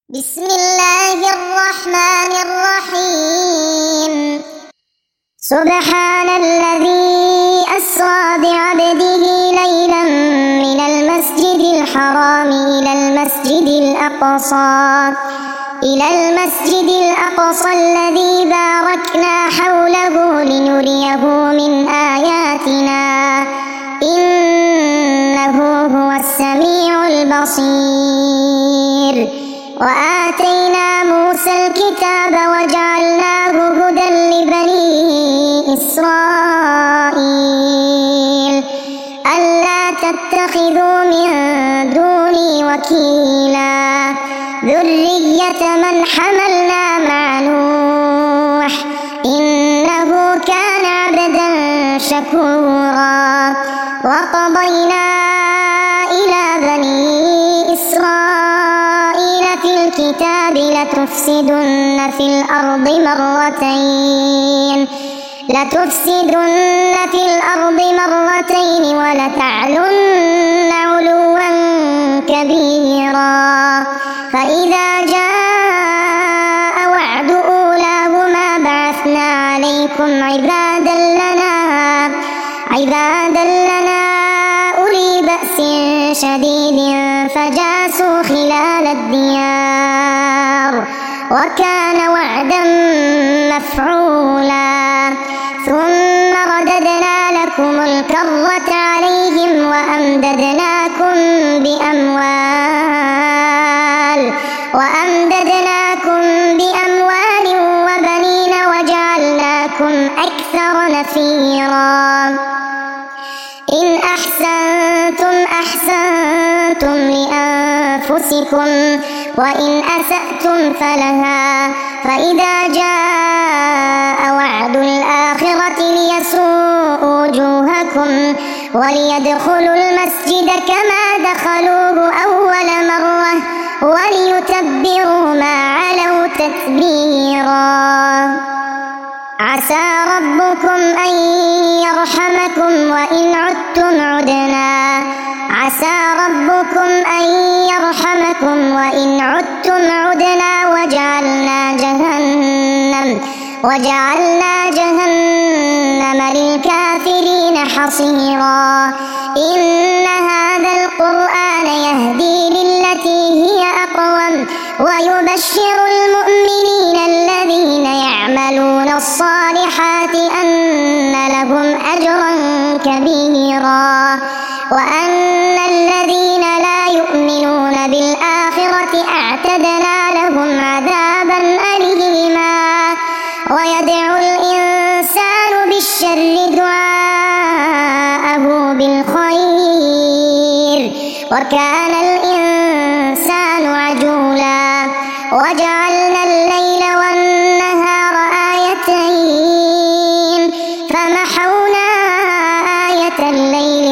بسم الله الرحمن الرحيم. سبحان الذي أسرى بعبده ليلا من المسجد الحرام إلى المسجد الأقصى الذي باركنا حوله لنريه من آياتنا إنه هو السميع البصير. وآتينا موسى الكتاب وجعلناه هدى لبني إسرائيل ألا تتخذوا من دوني وكيلا ذرية من حملنا مع نوح إنه كان عبدا شكورا. وقضينا إلى بني إسرائيل في الكتاب لتفسدن في الأرض مرتين ولتعلن علوا كبيرا. فإذا جاء وعد أولاهما بعثنا عليكم عبادا لنا أولي بأس شديد فجاسوا خلال الديار وكان وعدا مفعولا. ثم رددنا لكم الكرة عليهم وأمددناكم بأموال وبنين وجعلناكم أكثر نفيرا. إن أحسنتم أحسنتم لأنفسكم وإن أسأتم فلها. فإذا جاء وعد الآخرة ليسوءوا وجوهكم وليدخلوا المسجد كما دخلوه أول مرة وليتبروا ما علوا تتبيرا. عسى ربكم أن يرحمكم وإن عدتم عدنا وجعلنا جهنم للكافرين حصيرا. إن هذا القرآن يهدي للتي هي أقوم ويبشر المؤمنين الذين يعملون الصالحات أن لهم أجرا كبيرا وأن الذين لا يؤمنون بالآخرة أعتدنا لهم عذابا أليما. ويدعو الإنسان بالشر دعاءه بالخير وكان الإنسان عجولا. وجعلنا الليل والنهار آيتين فمحونا آية الليل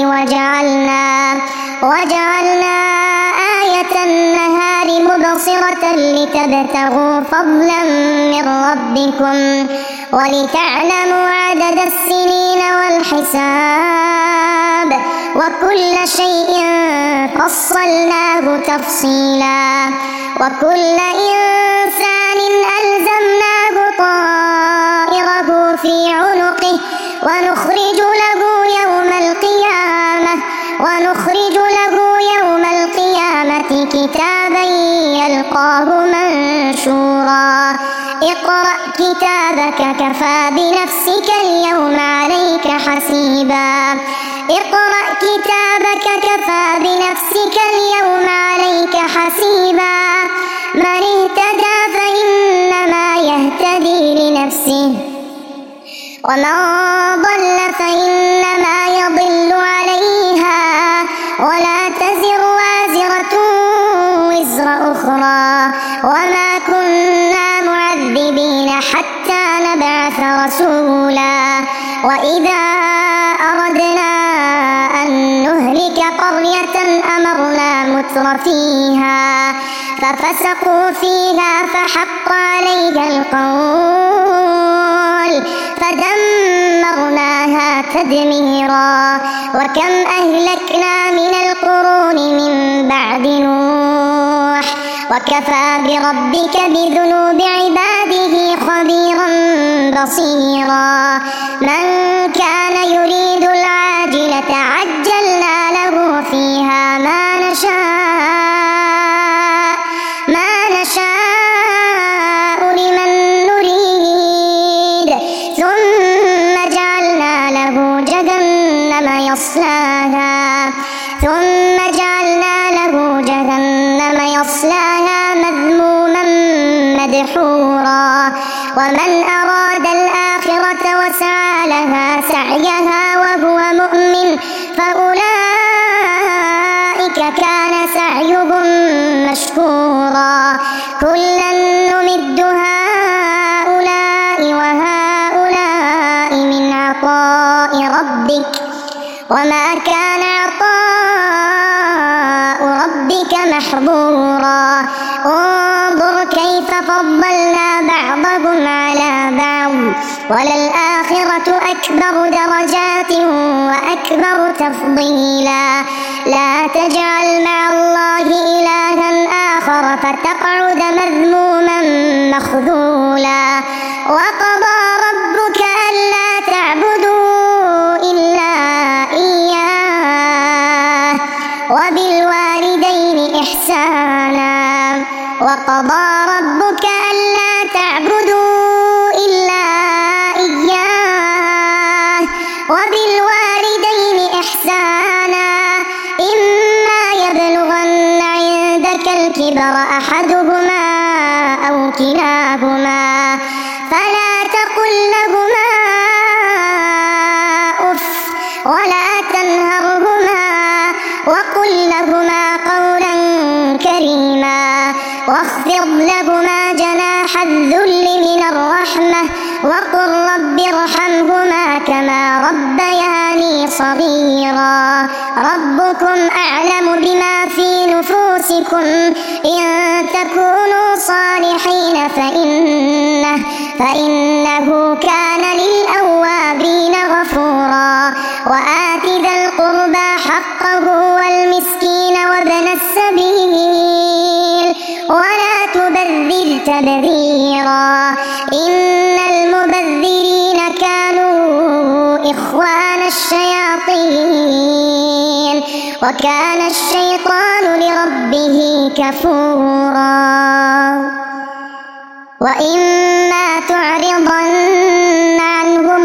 وجعلنا آية النهار مبصرة لتبتغوا فضلا من ربكم ولتعلموا عدد السنين والحساب وكل شيء فصلناه تفصيلا. وكل إنسان ألزمناه طائره في عنقه ونخرج له يوم القيامة كتابا يلقاه منشورا. اقرأ كتابك كفى بنفسك اليوم عليك حسيبا. من اهتدى فإنما يهتدي لنفسه ومن ضل فإنما يضل عليها ولا تزر وازرة وزر أخرى وما كنا معذبين حتى نبعث رسولا. وإذا أردنا أن نهلك قرية أمرنا مترفيها ففسقوا فيها فحق عليها القول فدمرناها تدميرا. وكم أهلكنا من القرون من بعد نوح وكفى بربك بذنوب عباده خبيرا بصيرا من كان يريد العاجلة عجلنا له فيها ما نشاء لمن نريد ثم جعلنا له جهنم يصلاها مذموما مدحورا ومن أراد الآخرة وسعى لها سعيها وهو مؤمن فأولئك كان سعيهم مشكورا كلا نمد هؤلاء وهؤلاء من عطاء ربك وما كان عطاء ربك محظورا انظر كيف فضلنا بعضهم على بعض وللآخرة أكبر درجات وأكبر تفضيلا لا تجعل مع الله إلها آخر فتقعد مذموما مخذولا وقضى ربك ألا تعبدوا إلا إياه وبالوالدين إحسانا وقضى ربك ألا تعبدوا إلا إياه وبالوالدين إحسانا إما يبلغن عندك الكبر أحدهما أو كلاهما فلا تقل لهما أف ولا تنهرهما وقل لهما قولا كريما واخفض لهما جناح الذل من الرحمة وقل رب ارحمهما كما ربياني صغيرا ربكم أعلم بما في نفوسكم إن تكونوا صالحين فإنه كان للأوابين غفورا وآت ذا القربى حقه والمسكين وابن السبيل ولا تبذر تبذيرا إن المبذرين كانوا إخوان الشياطين وكان الشيطان لربه كفورا وإما تعرضن عنهم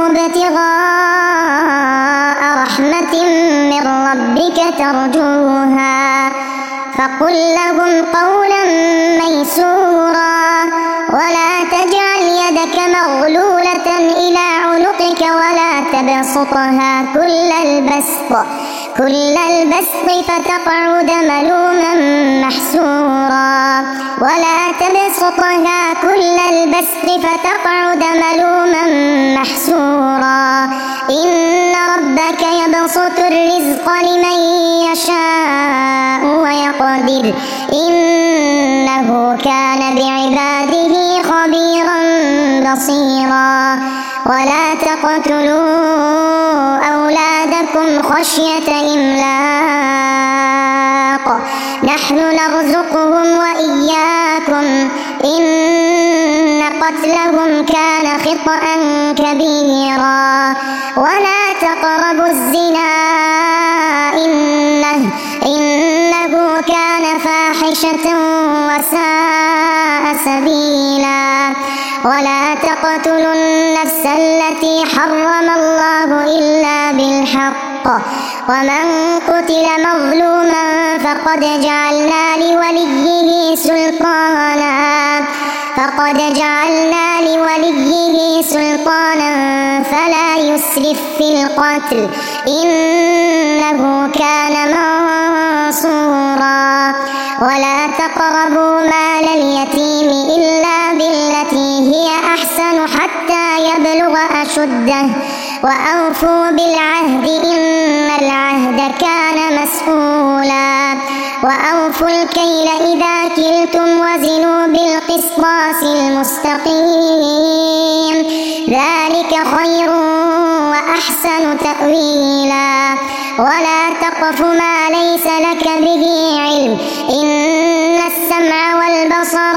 ابتغاء رحمة من ربك ترجوها فقل لهم قولا ميسورا ولا تجعل يدك مغلولة إلى عنقك ولا تبسطها كل البسط فتقعد ملوما محسورا ولا تبسطها كل البسط فتقعد ملوما محسورا إن ربك يبسط الرزق لمن يشاء ويقدر إنه كان بعباده خبيرا بصيرا ولا تقتلوا أولادكم خشية إملاق نحن نرزقهم وإياكم إن قتلهم كان خطأ كبيرا ولا تقربوا الزنا إنه كان فاحشة وساء سبيلا ولا تقتلوا النفس التي حرم الله إلا بالحق ومن قتل مظلوما فقد جعلنا لوليه سلطانا فلا يسرف في القتل إنه كان منصورا ولا تقربوا مال اليتيم إلا بالتي هي أحسن حتى يبلغ أشده وأوفوا بالعهد إن العهد كان مسؤولا وأوفوا الكيل إذا كلتم وزنوا بالقسطاس المستقيم ذلك خير وأحسن تأويلا ولا تقف ما ليس لك به علم إن السمع والبصر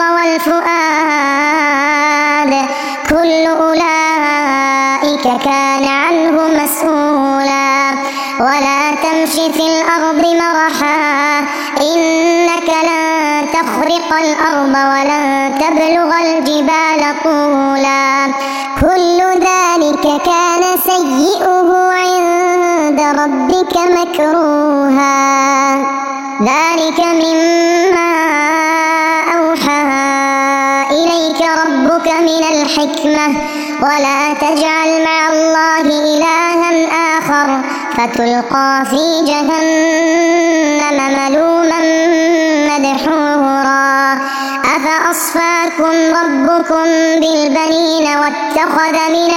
والفؤاد كل أولئك كان عنه مسؤولا ولا تمش في الأرض مرحا إنك لن تخرق الأرض ولن تبلغ الجبال طولا كل ذلك كان سيئه عند ربك مكروها ذلك مما أوحى إليك ربك من الحكمة ولا تجعل مع الله إلها آخر فتلقى في جهنم ملوما مدحورا أفأصفاكم ربكم بالبنين واتخذ من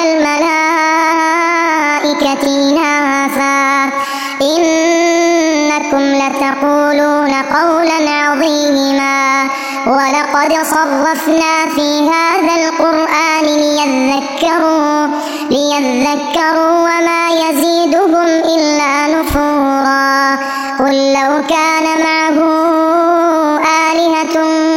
الملائكة إناثا إنكم لتقولون قولا عظيما ولقد صرفنا في هذا القرآن ليذكروا وما يزيدهم إلا نفورا قل لو كان معه آلهة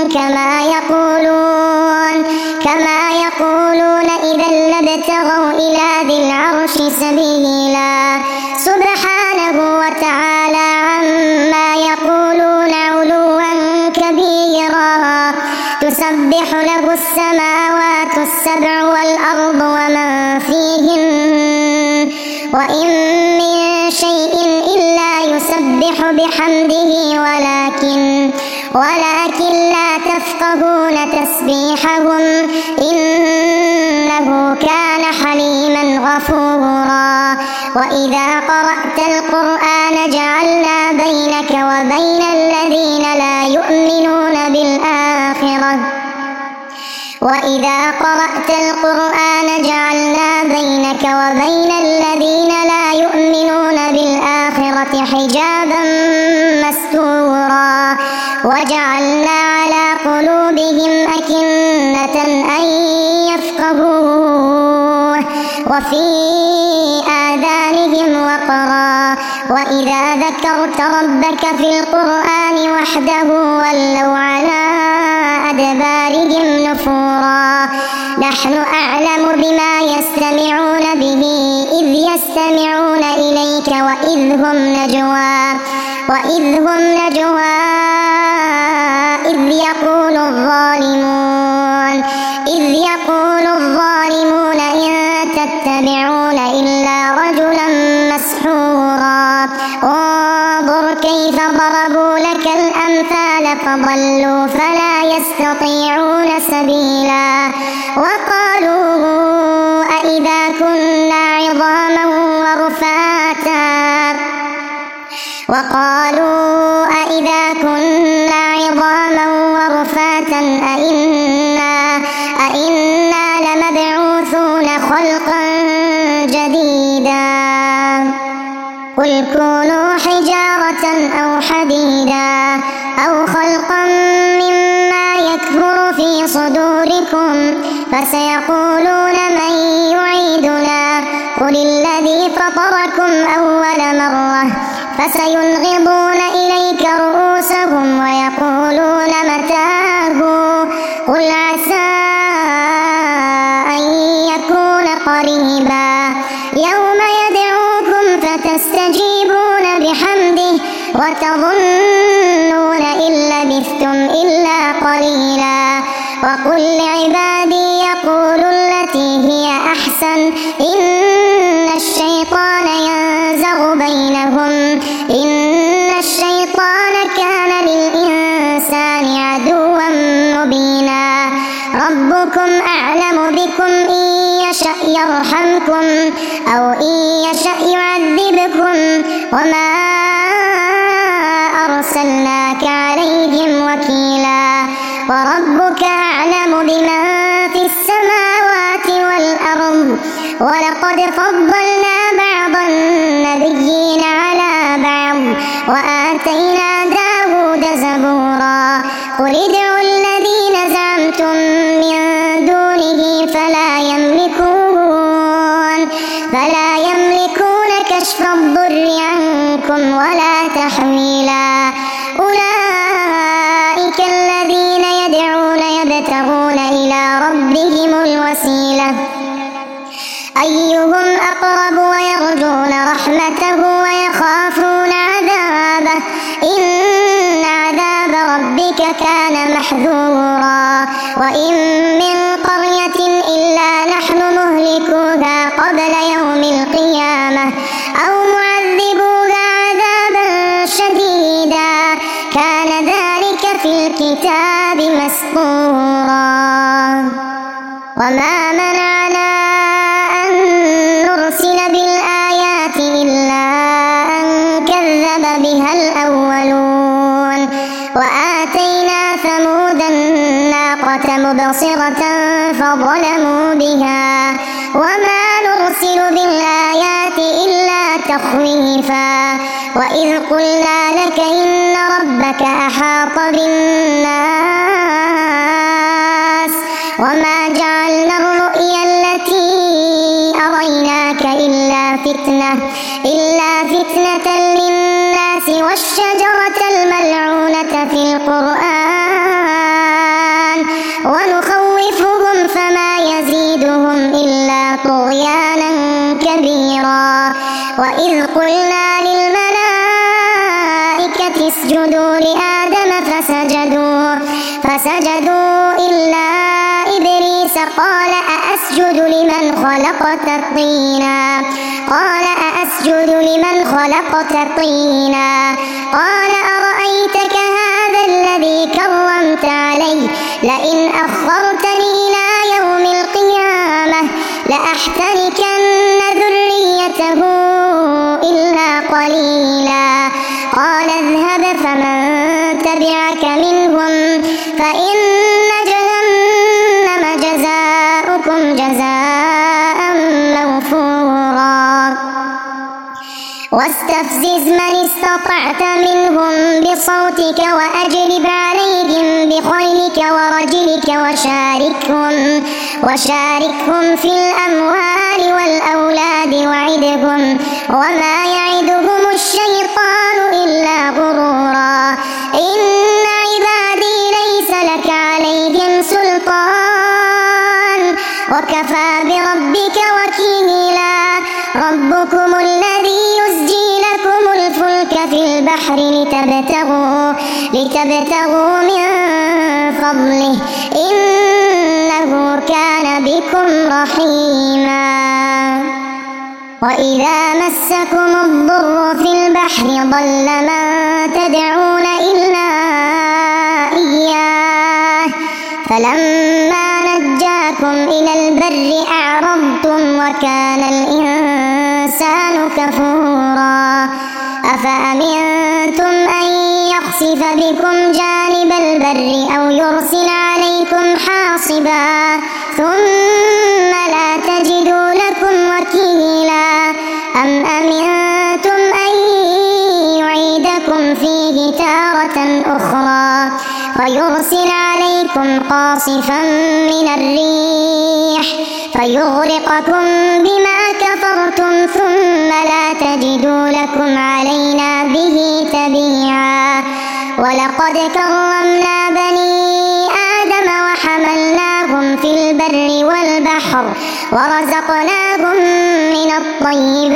كما يقولون إذا لابتغوا إلى ذي العرش سبيلا سبحانه وتعالى عما يقولون علوا كبيرا تسبح له السماوات السبع والأرض ومن فيهن وإن من شيء إلا يسبح بحمده ولكن لا تفقهون تسبيحهم إنه كان حليما غفورا وإذا قرأت القرآن جعلنا بينك وبين الذين لا يؤمنون بالآخرة حجابا مستورا وجعلنا على قلوبهم أكنة أن يفقهوه وفي آذانهم وقرا وإذا ذكرت ربك في القرآن وحده ولوا على أدبارهم نفورا نحن أعلم بما يستمعون به إذ يستمعون إليك وإذ هم نجوى إذ يقول الظالمون إن تتبعون إلا رجلا مسحورا انظر كيف ضربوا لك الأمثال فضلوا فلا يستطيعون سبيلا وقالوا أإذا كنا عظاما ورفاتا أئنا لمبعوثون خلقا جديدا قل كونوا حجارة أو حديدا أو خلقا مما يكبر في صدوركم فسيقولون من يعيدنا قل الذي فطركم أول مرة فسينغضون إليك رؤوسهم ويقولون متاه قل عسى أن يكون قريبا يوم يدعوكم فتستجيبون بحمده وتظنون إن لبثتم إلا قليلا وقل لعبادي يقولوا التي هي أحسن إن الشيطان كان للإنسان عدوا مبينا ربكم أعلم بكم إن يشأ يرحمكم أو إن يشأ يعذبكم وما أرسلناك عليهم وكيلا وربك أعلم بمن في السماوات والأرض ولقد فضلنا بعض النبيين على بعض وآتينا داود زبورا قل ادعوا الذين زعمتم من دونه فلا يملكون كشف الضر عنكم ولا تحويلا أولئك الذين يدعون يبتغون إلى ربهم الوسيلة أيهم أقرب ويرجون رحمته ويخافون عذابه إن عذاب ربك كان محذورا وإن من قرية إلا نحن مهلكوها قبل يوم القيامة أو معذبوها عذابا شديدا كان ذلك في الكتاب مسطورا وما منعنا أن نرسل بالآيات إلا أن كذب بها الأولون وآتينا ثمود الناقة مبصرة فظلموا بها وما نرسل بالآيات إلا تخويفا وإذ قلنا لك إن ربك أحاط بالناس وما جعلنا الرؤيا التي أريناك إلا فتنة للناس والشجرة الملعونة في القرآن ونخوفهم فما يزيدهم إلا طغيانا كبيرا وإذ قلنا للملائكة اسجدوا لآدم فسجدوا إلا إبليس قال أأسجد لمن خلقت طينا قال أرأيتك هذا الذي كرمت علي لئن أخرتني إلى يوم القيامة لأحتركن ذريته إلا قليلا قال اذهب فمن تبعك منهم فإن جهنم جزاؤكم جزاء موفورا واستفزز من استطعت منهم بصوتك وأجلب عليهم بخيلك ورجلك وشاركهم في الأموال والأولاد وعدهم وما يعدهم الشيطان إلا غرورا إن عبادي ليس لك عليهم سلطان وكفى بربك وكيلا ربكم الذي يزجي لكم الفلك في البحر لتبتغوا من فضله إنه كان بكم رحيما وإذا مسكم الضر في البحر ضل من تدعون إلا إياه فلما نجاكم إلى البر أعرضتم وكان الإنسان كفورا أفأمنتم أن يخسف بكم جانب البر أو يرسل عليكم حاصبا ثم لا تجدوا لكم وكيلا أم أمنتم أن يعيدكم فيه تارة أخرى فيرسل عليكم قاصفا من الريح فيغرقكم بما كفرتم ثم لا تجدوا لكم علينا به تبيعا ولقد كرمنا بني آدم وحملناهم في البر والبحر ورزقناهم من الطيبات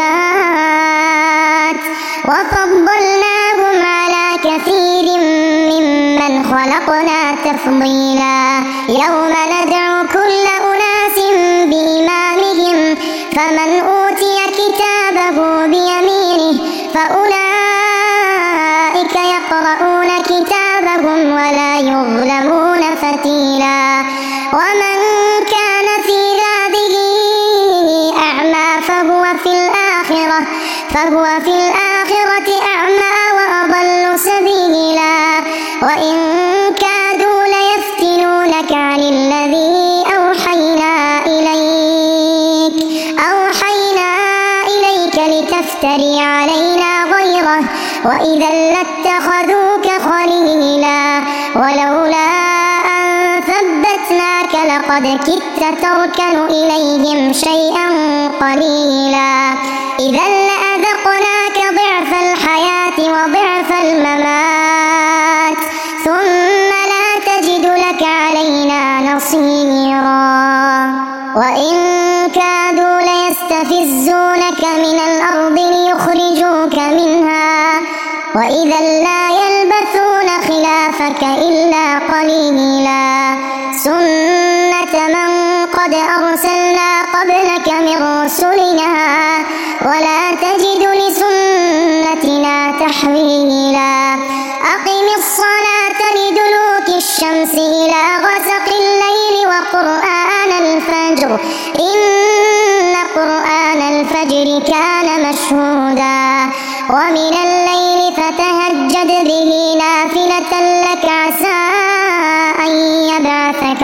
وفضلناهم على كثير ممن خلقنا تفضيلا يوم ندعو كل أناس بإمامهم فمن أوتي كتابه بيمينه فأولئك يقرؤون كتابهم ولا يظلمون فتيلا ومن كان في هذه أعمى فهو في الآخرة أعمى وأضل سبيلا وإن كادوا ليفتنونك عن الذي أوحينا إليك لتفتري علينا غيره وإذا لاتخذوك خليلا ولولا أن ثبتناك لقد كدت تركن إليهم شيئا قليلا إذا لأذقناك ضعف الحياة وضعف الممات ثم لا تجد لك علينا بصيرا وإن كادوا ليستفزونك من الأرض ليخرجوك منها وإذا لا يلبثون خلافك إلا قليلا سنة من قد أرسلنا قبلك من رسلنا ولا تجد لسنتنا تحويلا أقم الصلاة لدلوك الشمس إلى غسق الليل وقرآن الفجر إن قرآن الفجر كان مشهودا ومن الليل فتهجد به نافلة لك عسى أن يبعثك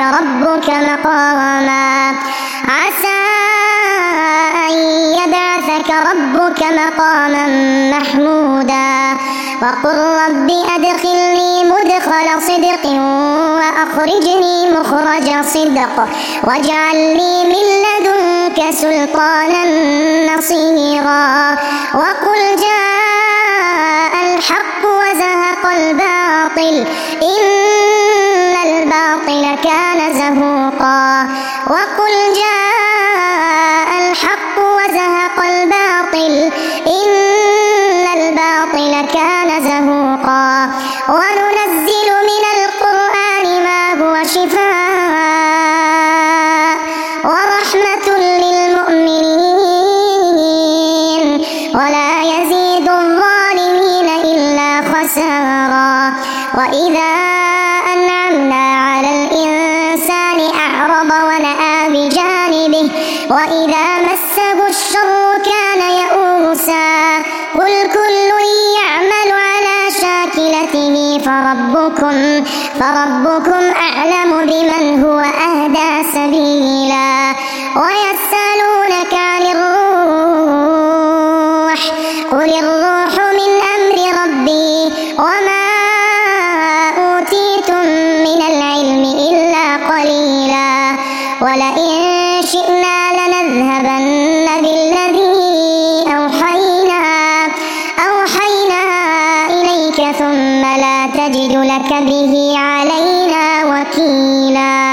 ربك مقاما محمودا وقل رب أدخلني مدخل صدق وأخرجني مخرج صدق واجعل لي من لدنك سلطانا نصيرا وقل جاء الحق وزهق الباطل إن الباطل كان زهوقا وقل جاء الحق وزهق الباطل إن الباطل كان زهوقا وننزل من القرآن ما هو شفاء ورحمة للمؤمنين ولا يزيد الظالمين إلا خسارا وإذا أنعمنا على الإنسان أعرض ونأى بجانبه وإذا مسه الشر كان يئوسا قل كل يعمل على شاكلته فربكم أعلم بمن هو أهدى سبيلا ويسألونك عن الروح قل الروح من أمر ربي وما أوتيتم من العلم إلا قليلا ولئن شئنا لنذهبن بالذي أوحينا إليك ثم لا تجد لك به علينا وكيلا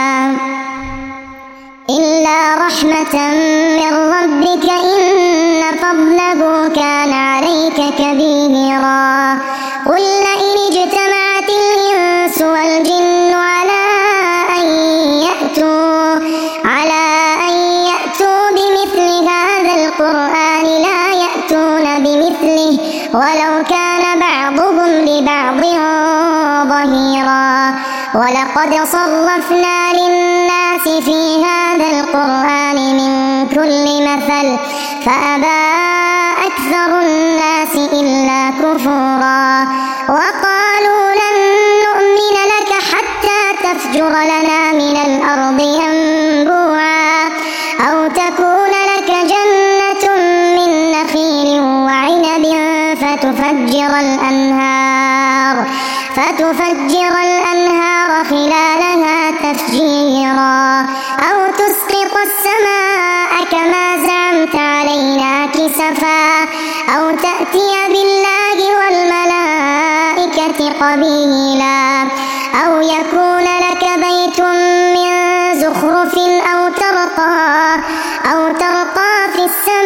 إلا رحمة من ربك إن فضله كان عليك كبيرا قل لئن اجتمعت الإنس والجن على أن يأتوا بمثل هذا القرآن لا يأتون بمثله ولو كان بعضهم لبعض ظهيرا ولقد صرفنا للناس في هذا القرآن من كل مثل فأبى أكثر الناس إلا كفورا وقالوا لن نؤمن لك حتى تفجر لنا من الأرض ينبوعا أو تكون لك جنة من نخيل وعنب فتفجر الأنهار خلالها تفجيرا أو تسقط السماء كما زعمت علينا كسفا أو تأتي بالله والملائكة قبيلا أو يكون لك بيت من زخرف أو ترقى في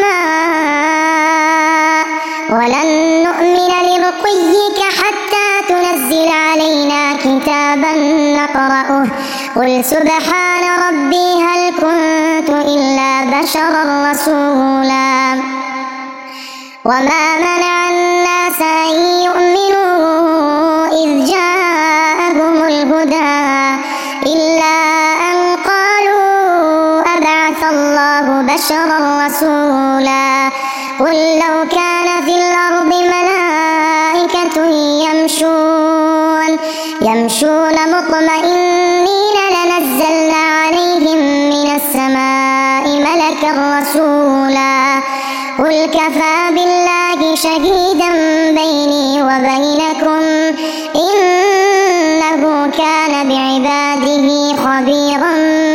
السماء ولن نؤمن لرقيك حتى تنزل علينا كتابا نقرأه قل سبحان ربي هل كنت إلا بشرا رسولا وما منع الناس أن يؤمنوا إذ جاءهم الهدى إلا أن قالوا أبعث الله بشرا رسولا قل لو كان في الأرض ملائكة يمشون مطمئنين لنزلنا عليهم من السماء ملكا رسولا قل كفى بالله شهيدا بيني وبينكم إنه كان بعباده خبيرا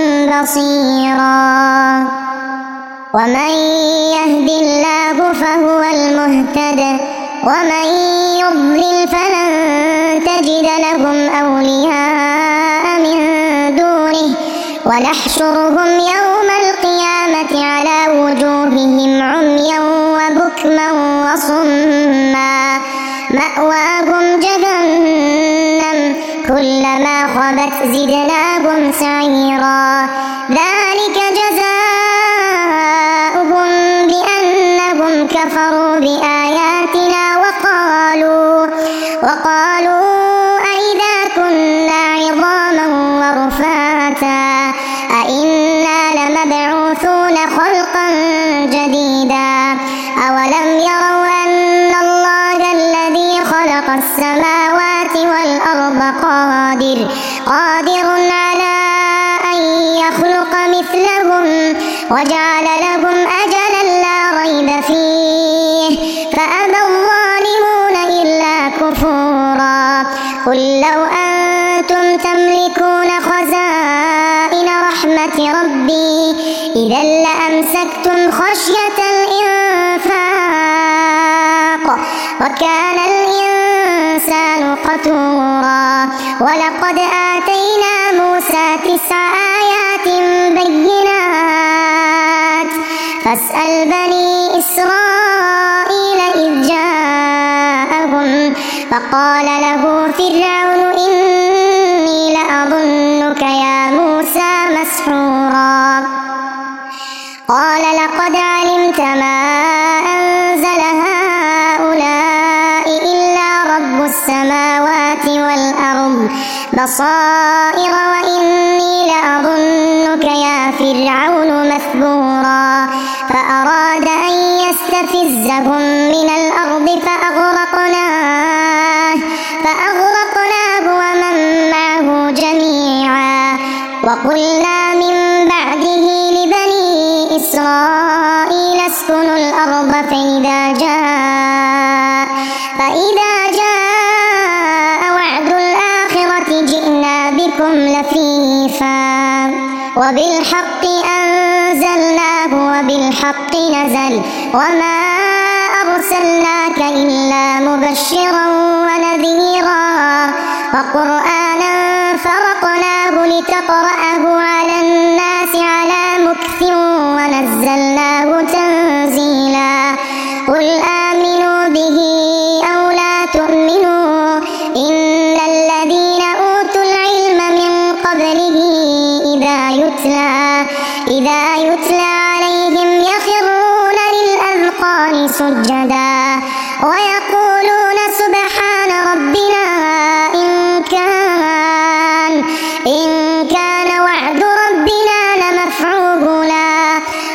بصيرا ومن يهد الله فهو المهتد ومن يضلل فلن تجد لهم أولياء من دونه ونحشرهم يوم القيامة على وجوههم عميا وبكما وصما مأواهم جهنم كلما خبت زدناهم سعيرا ذلك جزاؤهم بأنهم كفروا بآياتنا وقالوا أئذا كنا عظاما ورفاتا أئنا لمبعوثون خلقا جديدا أولم يروا أن الله الذي خلق السماوات والأرض قادر على أن يخلق مثلهم وجعل لهم أجلا لا ريب فيه فأبى الظالمون إلا كفورا قل لو أنتم تملكون خزائن رحمة ربي إذا لأمسكتم خشية الإنفاق وكان الإنسان قتورا ولقد آتينا موسى 9 آيات بينات فاسأل بني إسرائيل إذ جاءهم فقال له فرعون إني لأظنك يا موسى مسحورا قال لقد علمت ما أنزل هؤلاء إلا رب السماوات والأرض بصائر وإني لأظنك يا فرعون مثبورا فأراد أن يستفزهم من الأرض فأغرقناه ومن معه جميعا وقلنا من بعده لبني إسرائيل اسكنوا الأرض فإذا جاء وعد الآخرة جئنا بكم لفيفا وبالحق أنزلناه وبالحق نزل وما أرسلناك إلا مبشرا ونذيرا وقرآنا فرقناه لتقرأه على الناس على مكث ونزلناه تنزيلا قل آمنوا به أو لا تؤمنوا إن الذين أوتوا العلم من قبله إذا يتلى عليهم يخرون للأذقان سجدا ويقولون سبحان ربنا إن كان وعد ربنا لمفعولا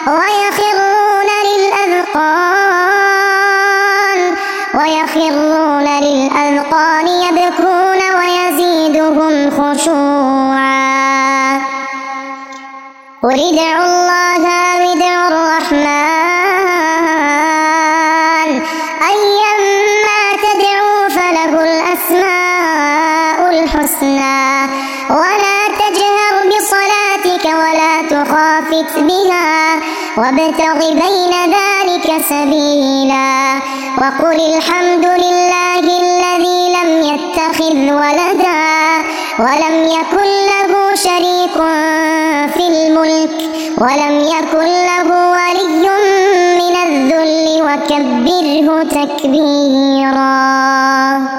ويخرون للأذقان يبكون ويزيدهم خشوعا قل ادعوا الله أو ادعوا الرحمن أيما تدعوا فله الأسماء الحسنى ولا تجهر بصلاتك ولا تخافت بها وابتغ بين ذلك سبيلا وقل الحمد لله الذي لم يتخذ ولدا ولم يكن له شريك في الملك ولم يكن له ولي من الذل وكبره تكبيرا.